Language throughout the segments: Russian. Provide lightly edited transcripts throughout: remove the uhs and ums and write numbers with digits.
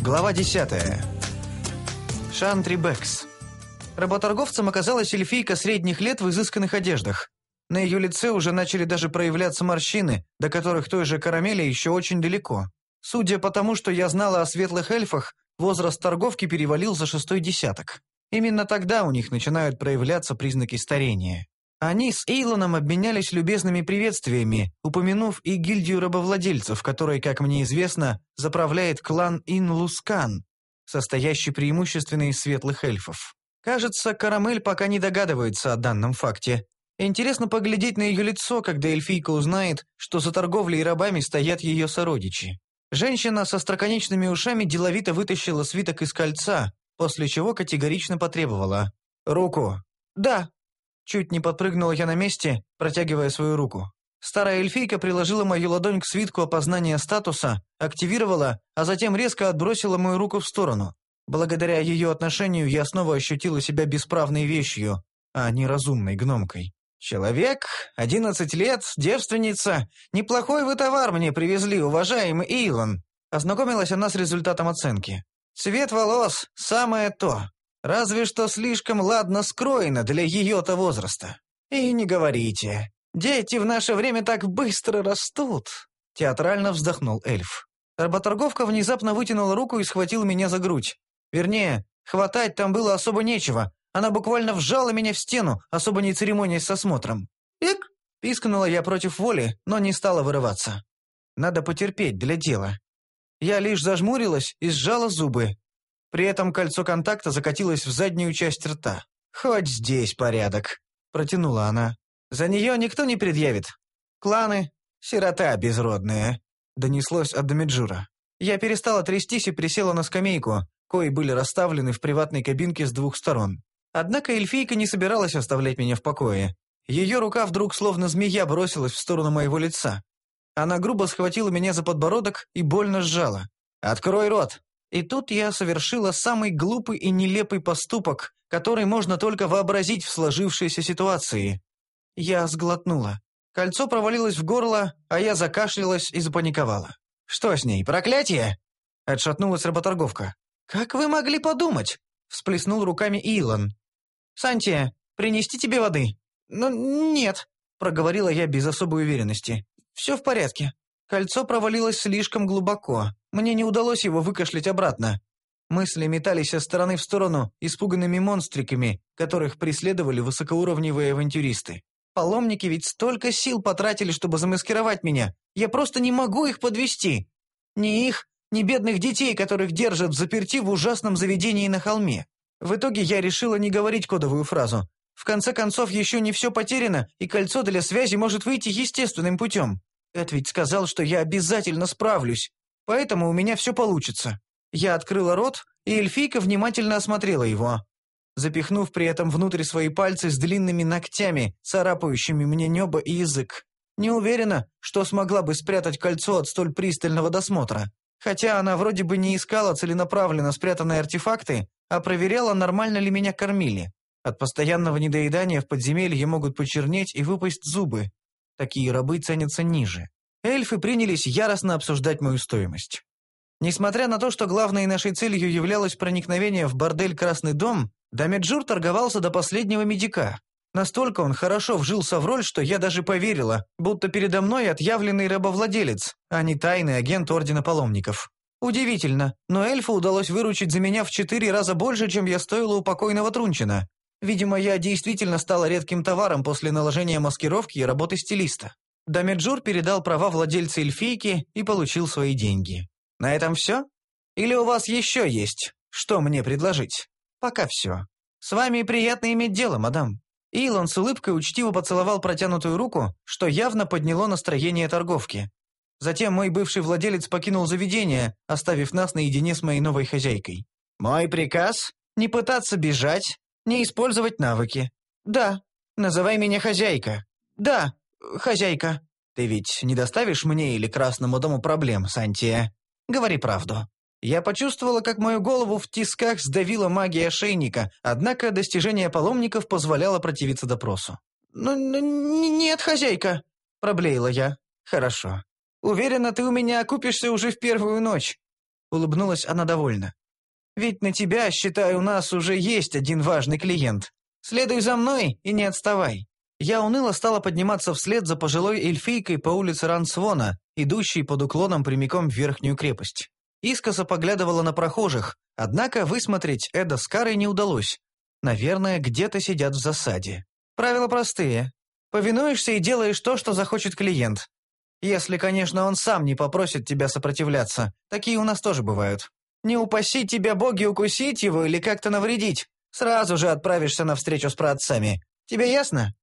Глава 10. Шантри Бэкс. Работорговцем оказалась эльфийка средних лет в изысканных одеждах. На ее лице уже начали даже проявляться морщины, до которых той же Карамели еще очень далеко. Судя по тому, что я знала о светлых эльфах, возраст торговки перевалил за 6-й десяток. Именно тогда у них начинают проявляться признаки старения. Они с Эйлоном обменялись любезными приветствиями, упомянув и гильдию рабовладельцев, которой, как мне известно, заправляет клан Ин-Лускан, состоящий преимущественно из светлых эльфов. Кажется, Карамель пока не догадывается о данном факте. Интересно поглядеть на ее лицо, когда эльфийка узнает, что за торговлей рабами стоят ее сородичи. Женщина со остроконечными ушами деловито вытащила свиток из кольца, после чего категорично потребовала: «Руку». «Да». Чуть не подпрыгнула я на месте, протягивая свою руку. Старая эльфийка приложила мою ладонь к свитку опознания статуса, активировала, а затем резко отбросила мою руку в сторону. Благодаря ее отношению я снова ощутила себя бесправной вещью, а не разумной гномкой. «Человек, 11 лет, девственница. Неплохой вы товар мне привезли, уважаемый Эйлон». Ознакомилась она с результатом оценки. «Цвет волос – самое то. Разве что слишком ладно скроено для ее-то возраста. И не говорите. Дети в наше время так быстро растут», – театрально вздохнул эльф. Работорговка внезапно вытянула руку и схватила меня за грудь. Вернее, хватать там было особо нечего. Она буквально вжала меня в стену, особо не церемонясь с осмотром. «Ик!» – пискнула я против воли, но не стала вырываться. Надо потерпеть для дела. Я лишь зажмурилась и сжала зубы. При этом кольцо контакта закатилось в заднюю часть рта. «Хоть здесь порядок», – протянула она. «За нее никто не предъявит. Кланы, сирота безродная», – донеслось от Дамеджура. Я перестала трястись и присела на скамейку, кои были расставлены в приватной кабинке с двух сторон. Однако эльфийка не собиралась оставлять меня в покое. Ее рука вдруг словно змея бросилась в сторону моего лица. Она грубо схватила меня за подбородок и больно сжала. «Открой рот!» И тут я совершила самый глупый и нелепый поступок, который можно только вообразить в сложившейся ситуации. Я сглотнула. Кольцо провалилось в горло, а я закашлялась и запаниковала. «Что с ней, проклятие?» Отшатнулась работорговка. «Как вы могли подумать?» Всплеснул руками Илон. «Сантия, принести тебе воды?» «Ну, нет», проговорила я без особой уверенности. «Все в порядке». Кольцо провалилось слишком глубоко. Мне не удалось его выкашлять обратно. Мысли метались из стороны в сторону испуганными монстриками, которых преследовали высокоуровневые авантюристы. Паломники ведь столько сил потратили, чтобы замаскировать меня. Я просто не могу их подвести. Ни их, ни бедных детей, которых держат взаперти в ужасном заведении на холме. В итоге я решила не говорить кодовую фразу. В конце концов, еще не все потеряно, и кольцо для связи может выйти естественным путем. Эд ведь сказал, что я обязательно справлюсь. Поэтому у меня все получится. Я открыла рот, и эльфийка внимательно осмотрела его, запихнув при этом внутрь свои пальцы с длинными ногтями, царапающими мне небо и язык. Не уверена, что смогла бы спрятать кольцо от столь пристального досмотра. Хотя она вроде бы не искала целенаправленно спрятанные артефакты, а проверяла, нормально ли меня кормили. От постоянного недоедания в подземелье могут почернеть и выпасть зубы. Такие рабы ценятся ниже. Эльфы принялись яростно обсуждать мою стоимость. Несмотря на то, что главной нашей целью являлось проникновение в бордель «Красный дом», Дамеджур торговался до последнего медика. Настолько он хорошо вжился в роль, что я даже поверила, будто передо мной отъявленный рабовладелец, а не тайный агент Ордена Паломников. Удивительно, но эльфу удалось выручить за меня в 4 раза больше, чем я стоила у покойного Трунчина. Видимо, я действительно стала редким товаром после наложения маскировки и работы стилиста. Дамеджур передал права владельца эльфийки и получил свои деньги. На этом все? Или у вас еще есть, что мне предложить? Пока все. С вами приятно иметь дело, мадам. Илон с улыбкой учтиво поцеловал протянутую руку, что явно подняло настроение торговки. Затем мой бывший владелец покинул заведение, оставив нас наедине с моей новой хозяйкой. Мой приказ – не пытаться бежать, не использовать навыки. Да. Называй меня хозяйка. Да, хозяйка. Ты ведь не доставишь мне или Красному дому проблем, Сантия? Говори правду. Я почувствовала, как мою голову в тисках сдавила магия ошейника, однако достижение паломников позволяло противиться допросу. «Нет, хозяйка», – проблеяла я. «Хорошо. Уверена, ты у меня окупишься уже в первую ночь». улыбнулась она довольно. «Ведь на тебя, считай, у нас уже есть один важный клиент. Следуй за мной и не отставай». Я уныло стала подниматься вслед за пожилой эльфийкой по улице Рансвона, идущей под уклоном прямиком в верхнюю крепость. Искоса поглядывала на прохожих, однако высмотреть Эда с Карой не удалось. Наверное, где-то сидят в засаде. Правила простые. Повинуешься и делаешь то, что захочет клиент. Если, конечно, он сам не попросит тебя сопротивляться. Такие у нас тоже бывают. Не упаси тебя боги укусить его или как-то навредить. Сразу же отправишься на встречу с праотцами. Тебе ясно?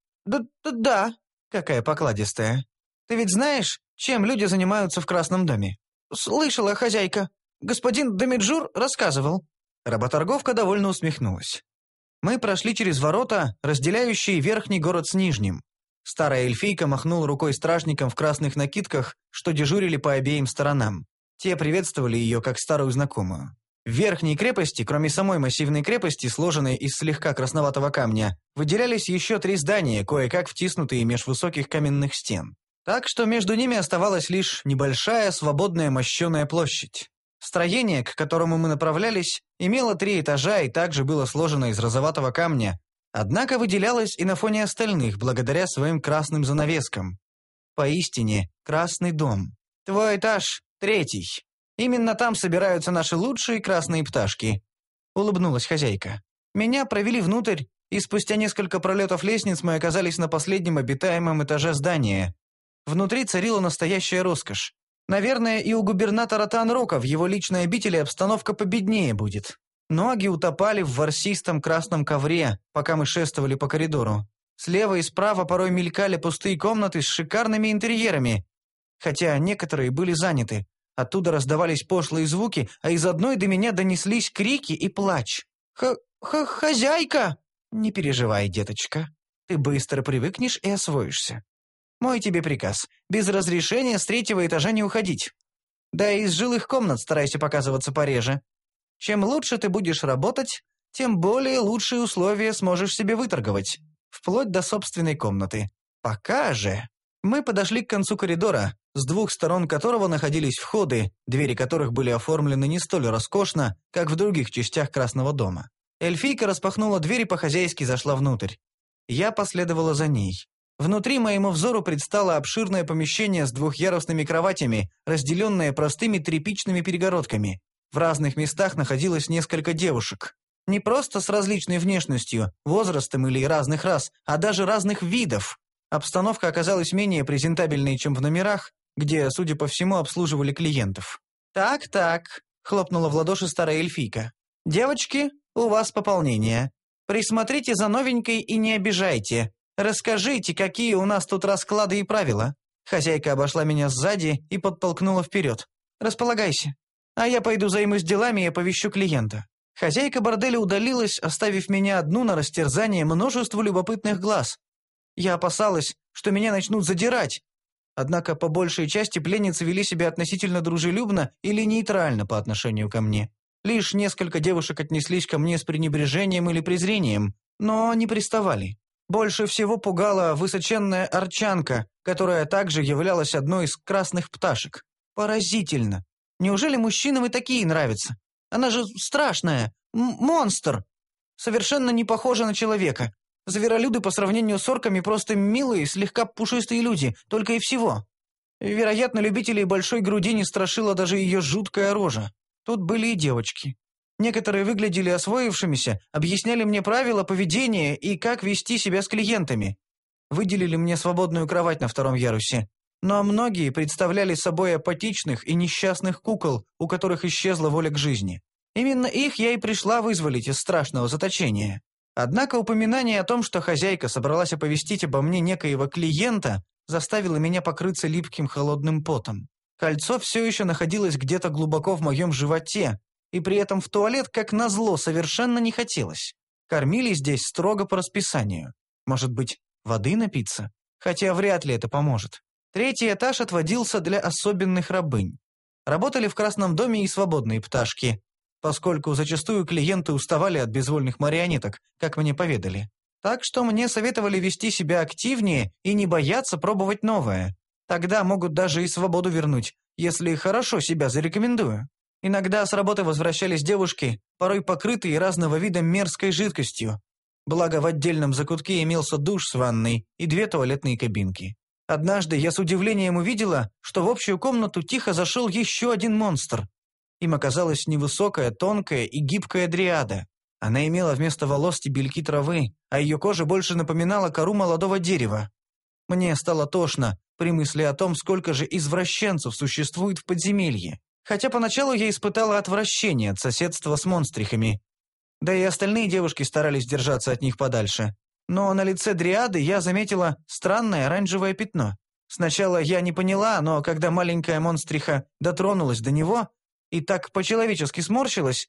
Да. Какая покладистая. Ты ведь знаешь, чем люди занимаются в Красном доме? Слышала, хозяйка. Господин Домиджур рассказывал. Работорговка довольно усмехнулась. Мы прошли через ворота, разделяющие верхний город с нижним. Старая эльфийка махнула рукой стражникам в красных накидках, что дежурили по обеим сторонам. Те приветствовали ее как старую знакомую. В верхней крепости, кроме самой массивной крепости, сложенной из слегка красноватого камня, выделялись еще 3 здания, кое-как втиснутые меж высоких каменных стен. Так что между ними оставалась лишь небольшая свободная мощеная площадь. Строение, к которому мы направлялись, имело 3 этажа и также было сложено из розоватого камня, однако выделялось и на фоне остальных благодаря своим красным занавескам. Поистине, красный дом. Твой этаж 3. Именно там собираются наши лучшие красные пташки. Улыбнулась хозяйка. Меня провели внутрь, и спустя несколько пролетов лестниц мы оказались на последнем обитаемом этаже здания. Внутри царила настоящая роскошь. Наверное, и у губернатора Танрока в его личной обители обстановка победнее будет. Ноги утопали в ворсистом красном ковре, пока мы шествовали по коридору. Слева и справа порой мелькали пустые комнаты с шикарными интерьерами, хотя некоторые были заняты. Оттуда раздавались пошлые звуки, а из одной до меня донеслись крики и плач. «Хозяйка!» «Не переживай, деточка. Ты быстро привыкнешь и освоишься. Мой тебе приказ. Без разрешения с 3-го этажа не уходить. Да и из жилых комнат старайся показываться пореже. Чем лучше ты будешь работать, тем более лучшие условия сможешь себе выторговать. Вплоть до собственной комнаты. Пока же...» Мы подошли к концу коридора, с 2 сторон которого находились входы, двери которых были оформлены не столь роскошно, как в других частях Красного дома. Эльфийка распахнула дверь и по-хозяйски зашла внутрь. Я последовала за ней. Внутри моему взору предстало обширное помещение с 2-ярусными кроватями, разделенное простыми тряпичными перегородками. В разных местах находилось несколько девушек. Не просто с различной внешностью, возрастом или разных рас, а даже разных видов. Обстановка оказалась менее презентабельной, чем в номерах, где, судя по всему, обслуживали клиентов. «Так», — хлопнула в ладоши старая эльфийка. «Девочки, у вас пополнение. Присмотрите за новенькой и не обижайте. Расскажите, какие у нас тут расклады и правила». Хозяйка обошла меня сзади и подтолкнула вперед. «Располагайся. А я пойду займусь делами и оповещу клиента». Хозяйка борделя удалилась, оставив меня одну на растерзание множеству любопытных глаз. Я опасалась, что меня начнут задирать. Однако по большей части пленницы вели себя относительно дружелюбно или нейтрально по отношению ко мне. Лишь несколько девушек отнеслись ко мне с пренебрежением или презрением, но не приставали. Больше всего пугала высоченная арчанка, которая также являлась одной из красных пташек. Поразительно. Неужели мужчинам и такие нравятся? Она же страшная, монстр. Совершенно не похожа на человека. Зверолюды по сравнению с орками просто милые, слегка пушистые люди, только и всего. Вероятно, любителей большой груди не страшила даже ее жуткая рожа. Тут были и девочки. Некоторые выглядели освоившимися, объясняли мне правила поведения и как вести себя с клиентами. Выделили мне свободную кровать на 2-м ярусе. Но многие представляли собой апатичных и несчастных кукол, у которых исчезла воля к жизни. Именно их я и пришла вызволить из страшного заточения. Однако упоминание о том, что хозяйка собралась оповестить обо мне некоего клиента, заставило меня покрыться липким холодным потом. Кольцо все еще находилось где-то глубоко в моем животе, и при этом в туалет, как назло, совершенно не хотелось. Кормили здесь строго по расписанию. Может быть, воды напиться? Хотя вряд ли это поможет. 3-й этаж отводился для особенных рабынь. Работали в Красном доме и свободные пташки, поскольку зачастую клиенты уставали от безвольных марионеток, как мне поведали. Так что мне советовали вести себя активнее и не бояться пробовать новое. Тогда могут даже и свободу вернуть, если хорошо себя зарекомендую. Иногда с работы возвращались девушки, порой покрытые разного вида мерзкой жидкостью. Благо, в отдельном закутке имелся душ с ванной и 2 туалетные кабинки. Однажды я с удивлением увидела, что в общую комнату тихо зашел еще один монстр. Им оказалась невысокая, тонкая и гибкая дриада. Она имела вместо волос стебельки травы, а ее кожа больше напоминала кору молодого дерева. Мне стало тошно при мысли о том, сколько же извращенцев существует в подземелье. Хотя поначалу я испытала отвращение от соседства с монстрихами. Да и остальные девушки старались держаться от них подальше. Но на лице дриады я заметила странное оранжевое пятно. Сначала я не поняла, но когда маленькая монстриха дотронулась до него и так по-человечески сморщилась,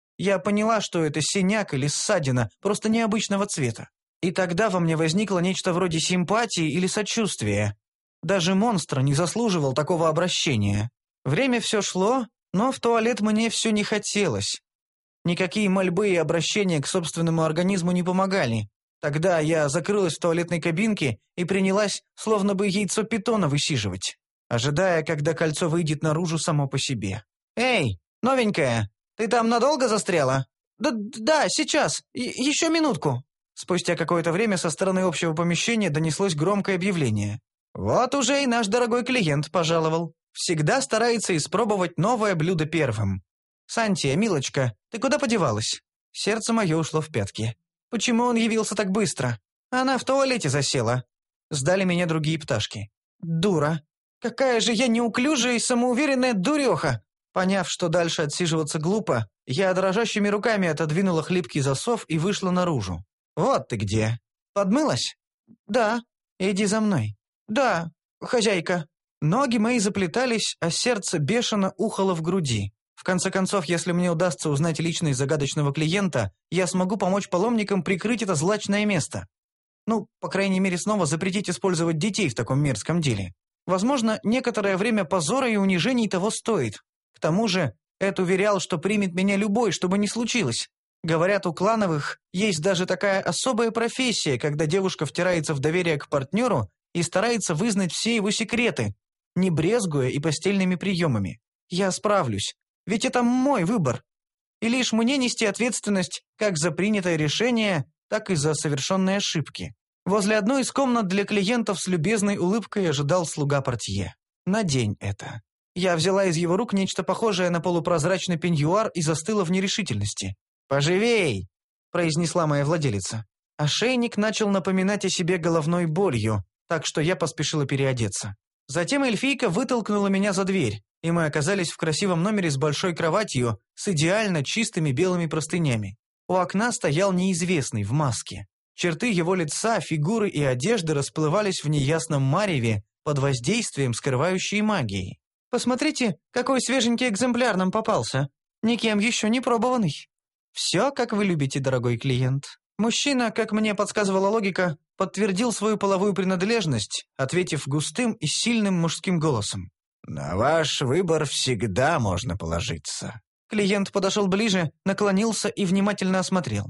я поняла, что это синяк или ссадина, просто необычного цвета. И тогда во мне возникло нечто вроде симпатии или сочувствия. Даже монстр не заслуживал такого обращения. Время все шло, но в туалет мне все не хотелось. Никакие мольбы и обращения к собственному организму не помогали. Тогда я закрылась в туалетной кабинке и принялась, словно бы яйцо питона высиживать, ожидая, когда кольцо выйдет наружу само по себе. «Эй, новенькая, ты там надолго застряла?» «Да, сейчас. Еще минутку». Спустя какое-то время со стороны общего помещения донеслось громкое объявление. «Вот уже и наш дорогой клиент пожаловал. Всегда старается испробовать новое блюдо первым. Сантия, милочка, ты куда подевалась?» Сердце мое ушло в пятки. Почему он явился так быстро? Она в туалете засела. Сдали меня другие пташки. Дура. Какая же я неуклюжая и самоуверенная дуреха. Поняв, что дальше отсиживаться глупо, я дрожащими руками отодвинула хлипкий засов и вышла наружу. «Вот ты где. Подмылась?» «Да. Иди за мной». «Да, хозяйка». Ноги мои заплетались, а сердце бешено ухало в груди. В конце концов, если мне удастся узнать личность загадочного клиента, я смогу помочь паломникам прикрыть это злачное место. Ну, по крайней мере, снова запретить использовать детей в таком мерзком деле. Возможно, некоторое время позора и унижений того стоит. К тому же, Эд уверял, что примет меня любой, что бы ни случилось. Говорят, у клановых есть даже такая особая профессия, когда девушка втирается в доверие к партнеру и старается вызнать все его секреты, не брезгуя и постельными приемами. Я справлюсь, ведь это мой выбор. И лишь мне нести ответственность как за принятое решение, так и за совершенные ошибки. Возле одной из комнат для клиентов с любезной улыбкой ожидал слуга портье. «Надень это». Я взяла из его рук нечто похожее на полупрозрачный пеньюар и застыла в нерешительности. «Поживей!» – произнесла моя владелица. Ошейник начал напоминать о себе головной болью, так что я поспешила переодеться. Затем эльфийка вытолкнула меня за дверь, и мы оказались в красивом номере с большой кроватью, с идеально чистыми белыми простынями. У окна стоял неизвестный в маске. Черты его лица, фигуры и одежды расплывались в неясном мареве под воздействием скрывающей магии. «Посмотрите, какой свеженький экземпляр нам попался. Никем еще не пробованный. Все, как вы любите, дорогой клиент». Мужчина, как мне подсказывала логика, подтвердил свою половую принадлежность, ответив густым и сильным мужским голосом. «На ваш выбор всегда можно положиться». Клиент подошел ближе, наклонился и внимательно осмотрел.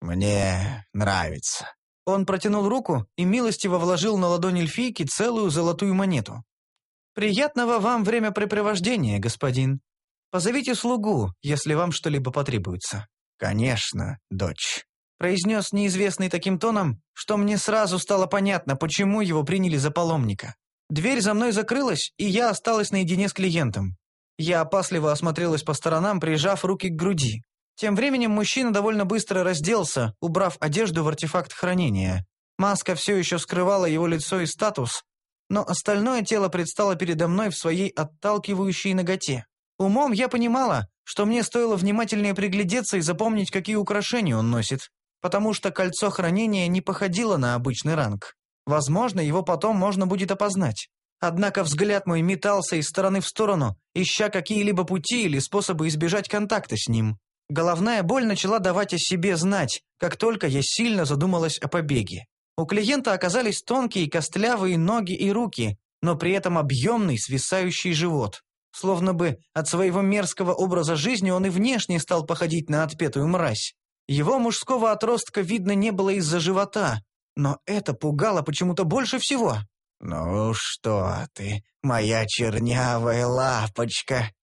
«Мне нравится». Он протянул руку и милостиво вложил на ладонь эльфийки целую золотую монету. «Приятного вам времяпрепровождения, господин. Позовите слугу, если вам что-либо потребуется». «Конечно, дочь», — произнес неизвестный таким тоном, что мне сразу стало понятно, почему его приняли за паломника. Дверь за мной закрылась, и я осталась наедине с клиентом. Я опасливо осмотрелась по сторонам, прижав руки к груди. Тем временем мужчина довольно быстро разделся, убрав одежду в артефакт хранения. Маска все еще скрывала его лицо и статус, но остальное тело предстало передо мной в своей отталкивающей наготе. Умом я понимала, что мне стоило внимательнее приглядеться и запомнить, какие украшения он носит, потому что кольцо хранения не походило на обычный ранг. Возможно, его потом можно будет опознать. Однако взгляд мой метался из стороны в сторону, ища какие-либо пути или способы избежать контакта с ним. Головная боль начала давать о себе знать, как только я сильно задумалась о побеге. У клиента оказались тонкие костлявые ноги и руки, но при этом объемный свисающий живот. Словно бы от своего мерзкого образа жизни он и внешне стал походить на отпетую мразь. Его мужского отростка видно не было из-за живота, но это пугало почему-то больше всего. «Ну что ты, моя чернявая лапочка,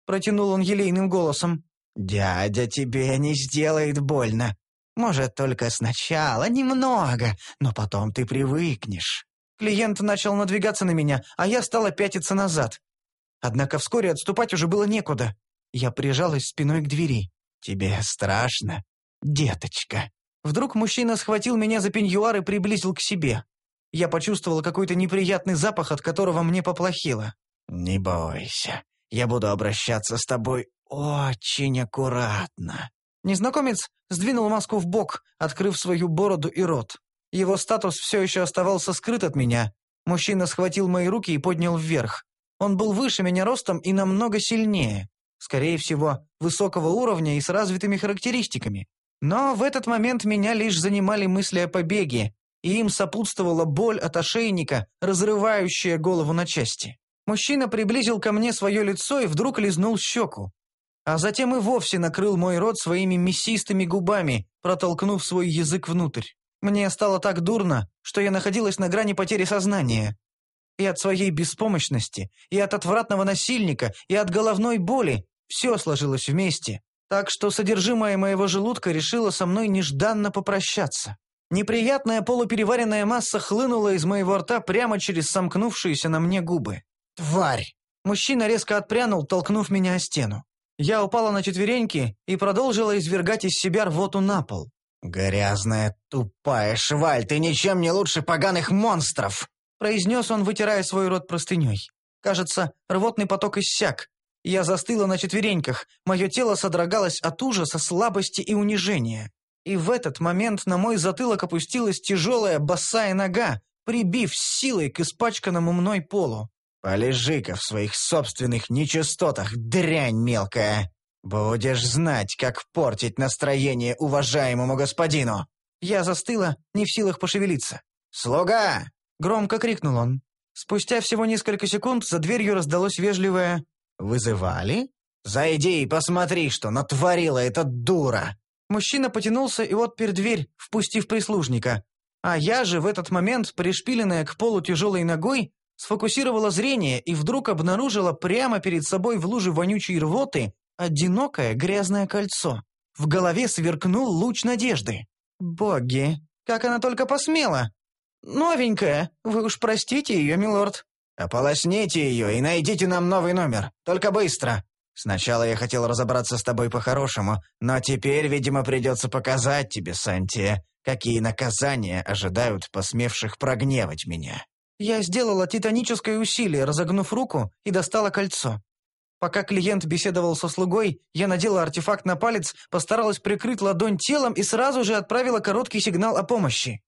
протянул он елейным голосом. «Дядя тебе не сделает больно. Может, только сначала немного, но потом ты привыкнешь». Клиент начал надвигаться на меня, а я стала пятиться назад. Однако вскоре отступать уже было некуда. Я прижалась спиной к двери. «Тебе страшно, деточка?» Вдруг мужчина схватил меня за пеньюар и приблизил к себе. Я почувствовала какой-то неприятный запах, от которого мне поплохело. «Не бойся, я буду обращаться с тобой очень аккуратно». Незнакомец сдвинул маску в бок, открыв свою бороду и рот. Его статус все еще оставался скрыт от меня. Мужчина схватил мои руки и поднял вверх. Он был выше меня ростом и намного сильнее. Скорее всего, высокого уровня и с развитыми характеристиками. Но в этот момент меня лишь занимали мысли о побеге, и им сопутствовала боль от ошейника, разрывающая голову на части. Мужчина приблизил ко мне свое лицо и вдруг лизнул щеку. А затем и вовсе накрыл мой рот своими мясистыми губами, протолкнув свой язык внутрь. Мне стало так дурно, что я находилась на грани потери сознания. И от своей беспомощности, и от отвратного насильника, и от головной боли все сложилось вместе. Так что содержимое моего желудка решило со мной нежданно попрощаться. Неприятная полупереваренная масса хлынула из моего рта прямо через сомкнувшиеся на мне губы. «Тварь!» Мужчина резко отпрянул, толкнув меня о стену. Я упала на четвереньки и продолжила извергать из себя рвоту на пол. «Грязная, тупая шваль, ты ничем не лучше поганых монстров!» произнес он, вытирая свой рот простыней. Кажется, рвотный поток иссяк. Я застыла на четвереньках, мое тело содрогалось от ужаса, слабости и унижения. И в этот момент на мой затылок опустилась тяжелая босая нога, прибив силой к испачканному мной полу. «Полежи-ка в своих собственных нечистотах, дрянь мелкая! Будешь знать, как портить настроение уважаемому господину!» Я застыла, не в силах пошевелиться. «Слуга!» — громко крикнул он. Спустя всего несколько секунд за дверью раздалось вежливое «Вызывали? Зайди и посмотри, что натворила эта дура!» Мужчина потянулся и отпер дверь, впустив прислужника. А я же в этот момент, пришпиленная к полу тяжелой ногой, сфокусировала зрение и вдруг обнаружила прямо перед собой в луже вонючей рвоты одинокое грязное кольцо. В голове сверкнул луч надежды. «Боги, как она только посмела! Новенькая, вы уж простите ее, милорд». «Ополосните ее и найдите нам новый номер. Только быстро. Сначала я хотел разобраться с тобой по-хорошему, но теперь, видимо, придется показать тебе, Сантия, какие наказания ожидают посмевших прогневать меня». Я сделала титаническое усилие, разогнув руку, и достала кольцо. Пока клиент беседовал со слугой, я надела артефакт на палец, постаралась прикрыть ладонь телом и сразу же отправила короткий сигнал о помощи.